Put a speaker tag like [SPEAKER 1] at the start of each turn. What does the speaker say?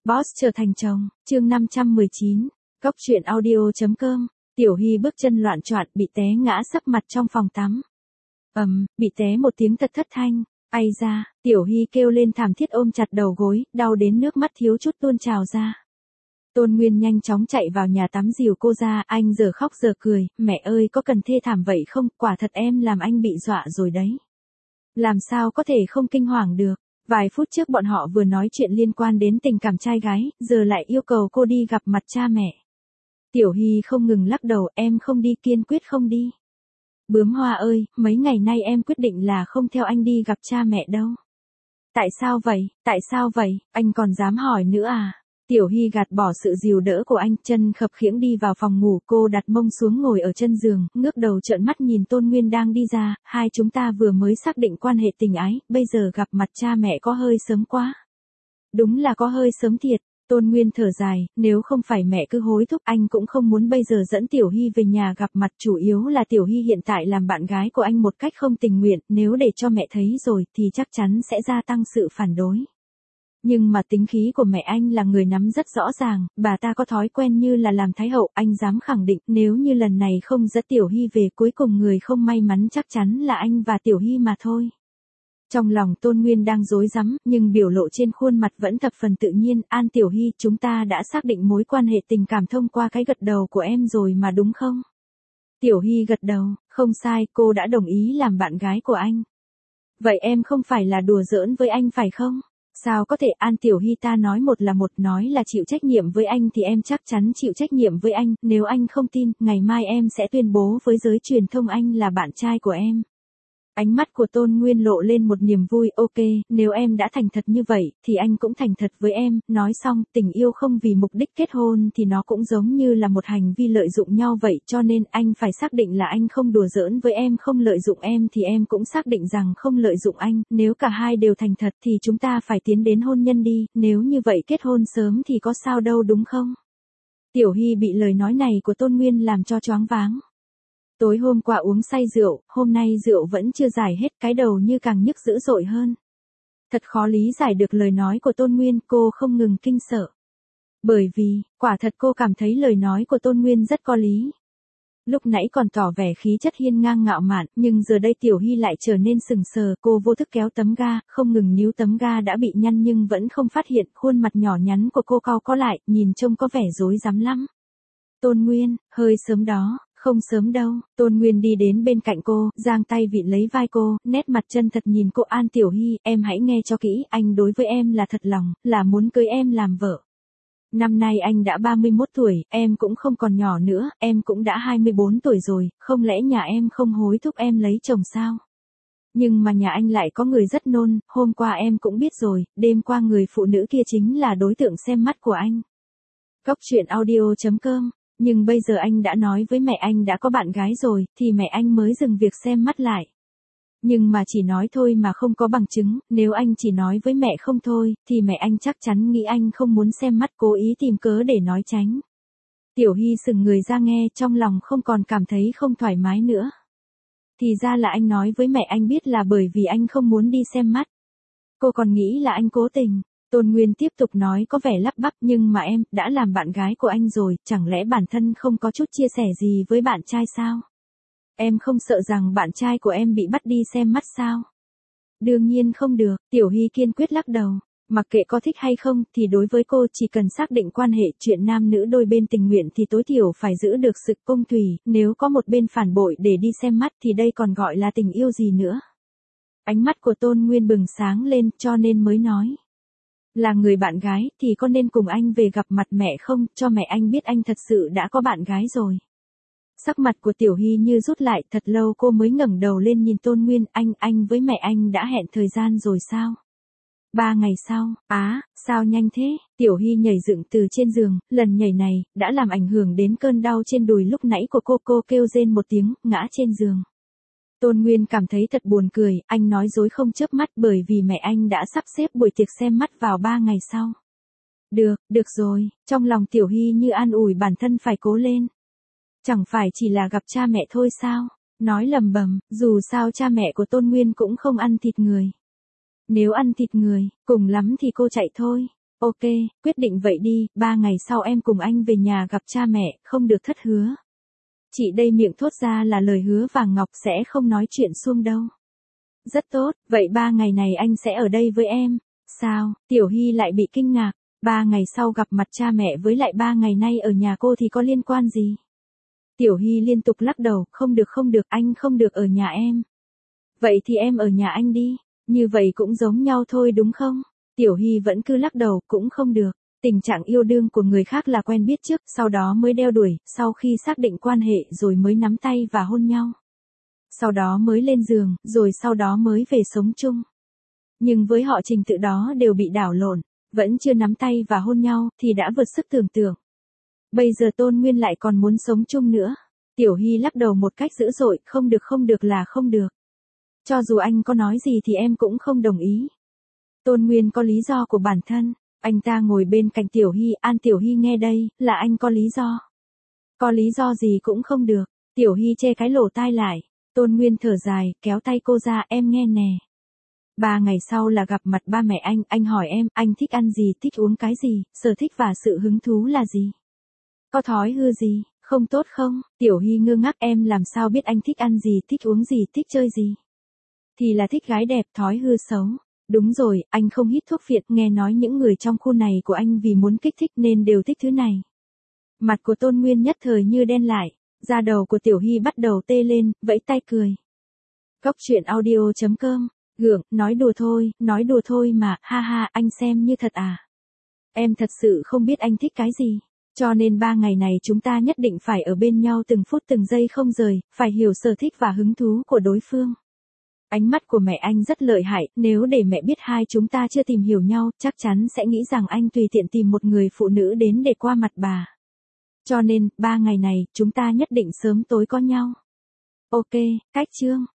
[SPEAKER 1] Boss trở thành chồng, chương 519, Cóc truyện audio.com, Tiểu Hy bước chân loạn choạng bị té ngã sấp mặt trong phòng tắm. Bị té một tiếng thật thất thanh, ai ra, Tiểu Hy kêu lên thảm thiết ôm chặt đầu gối, đau đến nước mắt thiếu chút tuôn trào ra. Tôn Nguyên nhanh chóng chạy vào nhà tắm dìu cô ra, anh giờ khóc giờ cười, mẹ ơi có cần thê thảm vậy không, quả thật em làm anh bị dọa rồi đấy. Làm sao có thể không kinh hoàng được. Vài phút trước bọn họ vừa nói chuyện liên quan đến tình cảm trai gái, giờ lại yêu cầu cô đi gặp mặt cha mẹ. Tiểu Hy không ngừng lắc đầu, em không đi, kiên quyết không đi. Bướm hoa ơi, mấy ngày nay em quyết định là không theo anh đi gặp cha mẹ đâu. Tại sao vậy, anh còn dám hỏi nữa à? Tiểu Hy gạt bỏ sự dìu đỡ của anh, chân khập khiễng đi vào phòng ngủ, cô đặt mông xuống ngồi ở chân giường, ngước đầu trợn mắt nhìn Tôn Nguyên đang đi ra, hai chúng ta vừa mới xác định quan hệ tình ái, bây giờ gặp mặt cha mẹ có hơi sớm quá. Đúng là có hơi sớm thiệt, Tôn Nguyên thở dài, nếu không phải mẹ cứ hối thúc anh cũng không muốn bây giờ dẫn Tiểu Hy về nhà gặp mặt, chủ yếu là Tiểu Hy hiện tại làm bạn gái của anh một cách không tình nguyện, nếu để cho mẹ thấy rồi thì chắc chắn sẽ gia tăng sự phản đối. Nhưng mà tính khí của mẹ anh là người nắm rất rõ ràng, bà ta có thói quen như là làm thái hậu, anh dám khẳng định nếu như lần này không dẫn Tiểu Hy về cuối cùng người không may mắn chắc chắn là anh và Tiểu Hy mà thôi. Trong lòng Tôn Nguyên đang rối rắm, nhưng biểu lộ trên khuôn mặt vẫn thập phần tự nhiên, An Tiểu Hy, chúng ta đã xác định mối quan hệ tình cảm thông qua cái gật đầu của em rồi mà đúng không? Tiểu Hy gật đầu, không sai, cô đã đồng ý làm bạn gái của anh. Vậy em không phải là đùa giỡn với anh phải không? Sao có thể, An Tiểu Hy, ta nói một là một, nói là chịu trách nhiệm với anh thì em chắc chắn chịu trách nhiệm với anh, nếu anh không tin, ngày mai em sẽ tuyên bố với giới truyền thông anh là bạn trai của em. Ánh mắt của Tôn Nguyên lộ lên một niềm vui, ok, nếu em đã thành thật như vậy, thì anh cũng thành thật với em, nói xong, tình yêu không vì mục đích kết hôn thì nó cũng giống như là một hành vi lợi dụng nhau vậy, cho nên anh phải xác định là anh không đùa giỡn với em, không lợi dụng em thì em cũng xác định rằng không lợi dụng anh, nếu cả hai đều thành thật thì chúng ta phải tiến đến hôn nhân đi, nếu như vậy kết hôn sớm thì có sao đâu đúng không? Tiểu Hy bị lời nói này của Tôn Nguyên làm cho choáng váng. Tối hôm qua uống say rượu, hôm nay rượu vẫn chưa giải hết, cái đầu như càng nhức dữ dội hơn. Thật khó lý giải được lời nói của Tôn Nguyên, cô không ngừng kinh sợ. Bởi vì, quả thật cô cảm thấy lời nói của Tôn Nguyên rất có lý. Lúc nãy còn tỏ vẻ khí chất hiên ngang ngạo mạn, nhưng giờ đây Tiểu Hy lại trở nên sừng sờ, cô vô thức kéo tấm ga, không ngừng níu tấm ga đã bị nhăn nhưng vẫn không phát hiện, khuôn mặt nhỏ nhắn của cô cau có lại, nhìn trông có vẻ rối rắm lắm. Tôn Nguyên, hơi sớm đó. Không sớm đâu, Tôn Nguyên đi đến bên cạnh cô, giang tay vịn lấy vai cô, nét mặt chân thật nhìn cô, An Tiểu Hy, em hãy nghe cho kỹ, anh đối với em là thật lòng, là muốn cưới em làm vợ. Năm nay anh đã 31 tuổi, em cũng không còn nhỏ nữa, em cũng đã 24 tuổi rồi, không lẽ nhà em không hối thúc em lấy chồng sao? Nhưng mà nhà anh lại có người rất nôn, hôm qua em cũng biết rồi, đêm qua người phụ nữ kia chính là đối tượng xem mắt của anh. Cóc truyện audio.com. Nhưng bây giờ anh đã nói với mẹ anh đã có bạn gái rồi, thì mẹ anh mới dừng việc xem mắt lại. Nhưng mà chỉ nói thôi mà không có bằng chứng, nếu anh chỉ nói với mẹ không thôi, thì mẹ anh chắc chắn nghĩ anh không muốn xem mắt, cố ý tìm cớ để nói tránh. Tiểu Hy sững người ra nghe, trong lòng không còn cảm thấy không thoải mái nữa. Thì ra là anh nói với mẹ anh biết là bởi vì anh không muốn đi xem mắt. Cô còn nghĩ là anh cố tình. Tôn Nguyên tiếp tục nói có vẻ lắp bắp, nhưng mà em đã làm bạn gái của anh rồi, chẳng lẽ bản thân không có chút chia sẻ gì với bạn trai sao? Em không sợ rằng bạn trai của em bị bắt đi xem mắt sao? Đương nhiên không được, Tiểu Hy kiên quyết lắc đầu. Mặc kệ có thích hay không thì đối với cô chỉ cần xác định quan hệ, chuyện nam nữ đôi bên tình nguyện thì tối thiểu phải giữ được sự công thủy, nếu có một bên phản bội để đi xem mắt thì đây còn gọi là tình yêu gì nữa? Ánh mắt của Tôn Nguyên bừng sáng lên, cho nên mới nói. Là người bạn gái thì có nên cùng anh về gặp mặt mẹ không, cho mẹ anh biết anh thật sự đã có bạn gái rồi. Sắc mặt của Tiểu Hy như rút lại, thật lâu cô mới ngẩng đầu lên nhìn Tôn Nguyên, anh với mẹ anh đã hẹn thời gian rồi sao? 3 ngày sau, sao nhanh thế? Tiểu Hy nhảy dựng từ trên giường, lần nhảy này, đã làm ảnh hưởng đến cơn đau trên đùi lúc nãy của cô kêu rên một tiếng, ngã trên giường. Tôn Nguyên cảm thấy thật buồn cười, anh nói dối không chớp mắt bởi vì mẹ anh đã sắp xếp buổi tiệc xem mắt vào 3 ngày sau. Được rồi, trong lòng Tiểu Hy như an ủi bản thân phải cố lên. Chẳng phải chỉ là gặp cha mẹ thôi sao? Nói lầm bầm, dù sao cha mẹ của Tôn Nguyên cũng không ăn thịt người. Nếu ăn thịt người, cùng lắm thì cô chạy thôi. Ok, quyết định vậy đi, 3 ngày sau em cùng anh về nhà gặp cha mẹ, không được thất hứa. Chị đây miệng thốt ra là lời hứa vàng ngọc sẽ không nói chuyện suông đâu. Rất tốt, vậy 3 ngày này anh sẽ ở đây với em. Sao, Tiểu Hy lại bị kinh ngạc. 3 ngày sau gặp mặt cha mẹ với lại 3 ngày nay ở nhà cô thì có liên quan gì? Tiểu Hy liên tục lắc đầu, không được, anh không được ở nhà em. Vậy thì em ở nhà anh đi, như vậy cũng giống nhau thôi đúng không? Tiểu Hy vẫn cứ lắc đầu, cũng không được. Tình trạng yêu đương của người khác là quen biết trước, sau đó mới đeo đuổi, sau khi xác định quan hệ rồi mới nắm tay và hôn nhau. Sau đó mới lên giường, rồi sau đó mới về sống chung. Nhưng với họ trình tự đó đều bị đảo lộn, vẫn chưa nắm tay và hôn nhau thì đã vượt sức tưởng tượng. Bây giờ Tôn Nguyên lại còn muốn sống chung nữa. Tiểu Hy lắc đầu một cách dữ dội, không được là không được. Cho dù anh có nói gì thì em cũng không đồng ý. Tôn Nguyên có lý do của bản thân, anh ta ngồi bên cạnh Tiểu Hy, An Tiểu Hy nghe đây, là anh có lý do. Có lý do gì cũng không được, Tiểu Hy che cái lỗ tai lại, Tôn Nguyên thở dài, kéo tay cô ra, em nghe nè. 3 ngày sau là gặp mặt ba mẹ anh hỏi em, anh thích ăn gì, thích uống cái gì, sở thích và sự hứng thú là gì? Có thói hư gì, không tốt không? Tiểu Hy ngơ ngác, em làm sao biết anh thích ăn gì, thích uống gì, thích chơi gì? Thì là thích gái đẹp, thói hư xấu. Đúng rồi, anh không hít thuốc phiện, nghe nói những người trong khu này của anh vì muốn kích thích nên đều thích thứ này. Mặt của Tôn Nguyên nhất thời như đen lại, da đầu của Tiểu Hy bắt đầu tê lên, vẫy tay cười. Cóc truyện audio.com, gượng, nói đùa thôi mà, ha ha, anh xem như thật à. Em thật sự không biết anh thích cái gì, cho nên 3 ngày này chúng ta nhất định phải ở bên nhau từng phút từng giây không rời, phải hiểu sở thích và hứng thú của đối phương. Ánh mắt của mẹ anh rất lợi hại, nếu để mẹ biết hai chúng ta chưa tìm hiểu nhau, chắc chắn sẽ nghĩ rằng anh tùy tiện tìm một người phụ nữ đến để qua mặt bà. Cho nên, 3 ngày này, chúng ta nhất định sớm tối có nhau. Ok, cách chương.